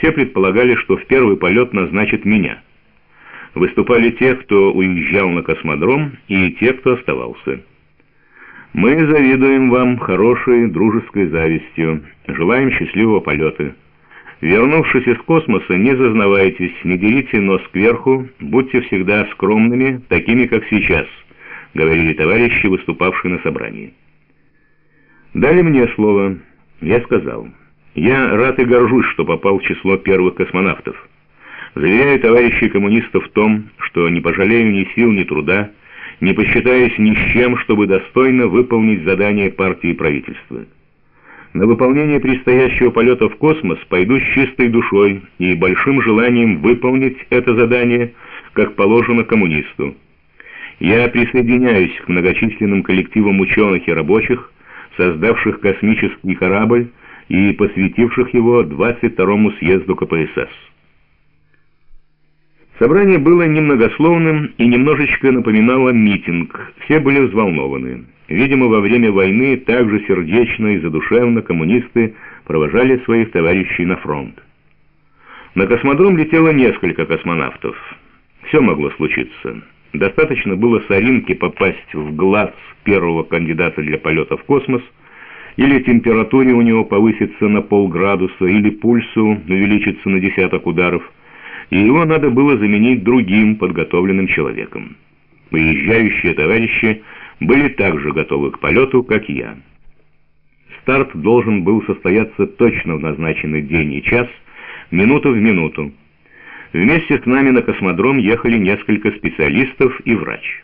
все предполагали, что в первый полет назначат меня. Выступали те, кто уезжал на космодром, и те, кто оставался. Мы завидуем вам хорошей дружеской завистью, желаем счастливого полета. Вернувшись из космоса, не зазнавайтесь, не дерите нос кверху, будьте всегда скромными, такими, как сейчас, говорили товарищи, выступавшие на собрании. Дали мне слово. Я сказал: я рад и горжусь, что попал в число первых космонавтов. Заверяю товарищей коммунистов в том, что не пожалею ни сил, ни труда, не посчитаясь ни с чем, чтобы достойно выполнить задание партии и правительства. На выполнение предстоящего полета в космос пойду с чистой душой и большим желанием выполнить это задание, как положено коммунисту. Я присоединяюсь к многочисленным коллективам ученых и рабочих, создавших космический корабль и посвятивших его 22-му съезду КПСС. Собрание было немногословным и немножечко напоминало митинг. Все были взволнованы. Видимо, во время войны так же сердечно и задушевно коммунисты провожали своих товарищей на фронт. На космодром летело несколько космонавтов. Все могло случиться. Достаточно было соринке попасть в глаз первого кандидата для полета в космос, или температуре у него повыситься на полградуса, или пульсу увеличиться на десяток ударов, и его надо было заменить другим подготовленным человеком. Выезжающие товарищи были так же готовы к полету, как и я. Старт должен был состояться точно в назначенный день и час, минуту в минуту. Вместе с нами на космодром ехали несколько специалистов и врач.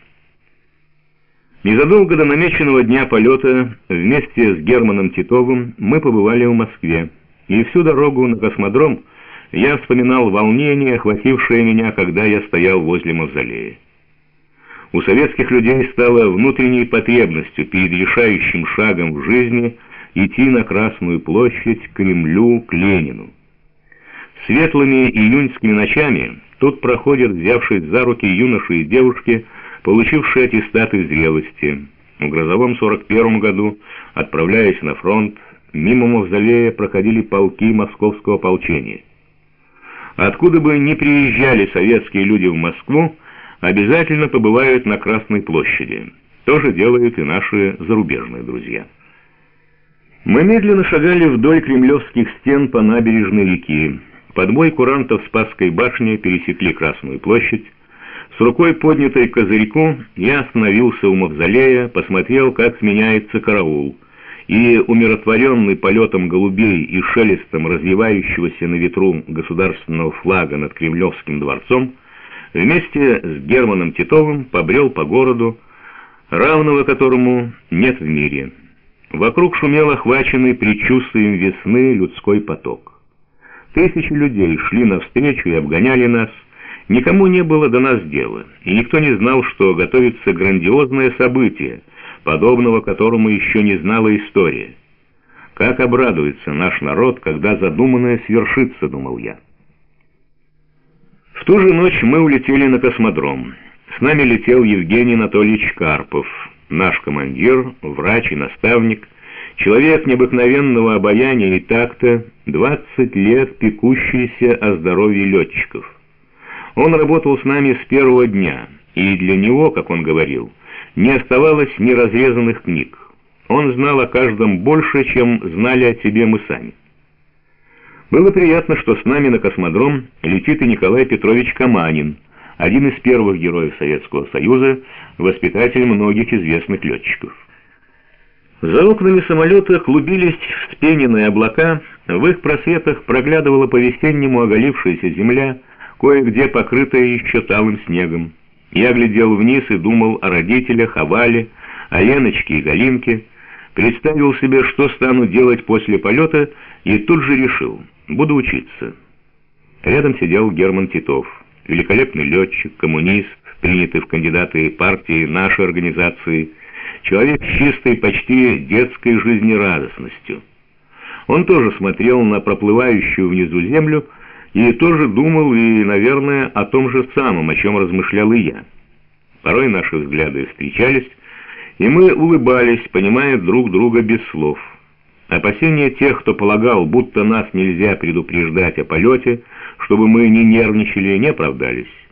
Незадолго до намеченного дня полета вместе с Германом Титовым мы побывали в Москве, и всю дорогу на космодром я вспоминал волнение, охватившее меня, когда я стоял возле мавзолея. У советских людей стало внутренней потребностью перед решающим шагом в жизни идти на Красную площадь, к Кремлю, к Ленину. Светлыми июньскими ночами тут проходят, взявшись за руки, юноши и девушки, получившие аттестаты зрелости. В грозовом 41 году, отправляясь на фронт, мимо мавзолея проходили полки московского ополчения. Откуда бы ни приезжали советские люди в Москву, обязательно побывают на Красной площади. То же делают и наши зарубежные друзья. Мы медленно шагали вдоль кремлевских стен по набережной реки. Под бой курантов Спасской башни пересекли Красную площадь. С рукой поднятой к козырьку я остановился у мавзолея, посмотрел, как сменяется караул, и, умиротворенный полетом голубей и шелестом развивающегося на ветру государственного флага над Кремлевским дворцом, вместе с Германом Титовым побрел по городу, равного которому нет в мире. Вокруг шумел охваченный предчувствием весны людской поток. Тысячи людей шли навстречу и обгоняли нас. Никому не было до нас дела, и никто не знал, что готовится грандиозное событие, подобного которому еще не знала история. Как обрадуется наш народ, когда задуманное свершится, думал я. В ту же ночь мы улетели на космодром. С нами летел Евгений Анатольевич Карпов, наш командир, врач и наставник, человек необыкновенного обаяния и такта, 20 лет пекущийся о здоровье летчиков. Он работал с нами с первого дня, и для него, как он говорил, не оставалось неразрезанных книг. Он знал о каждом больше, чем знали о себе мы сами. Было приятно, что с нами на космодром летит и Николай Петрович Каманин, один из первых героев Советского Союза, воспитатель многих известных летчиков. За окнами самолета клубились вспененные облака, в их просветах проглядывала по-весеннему оголившаяся земля, кое-где покрытая еще талым снегом. Я глядел вниз и думал о родителях, о Вале, о Леночке и Галинке, представил себе, что стану делать после полета, и тут же решил — буду учиться. Рядом сидел Герман Титов, великолепный летчик, коммунист, принятый в кандидаты партии нашей организации, человек с чистой, почти детской жизнерадостностью. Он тоже смотрел на проплывающую внизу землю и тоже думал, и, наверное, о том же самом, о чем размышлял и я. Порой наши взгляды встречались, и мы улыбались, понимая друг друга без слов. Опасения тех, кто полагал, будто нас нельзя предупреждать о полете, чтобы мы не нервничали, не оправдались.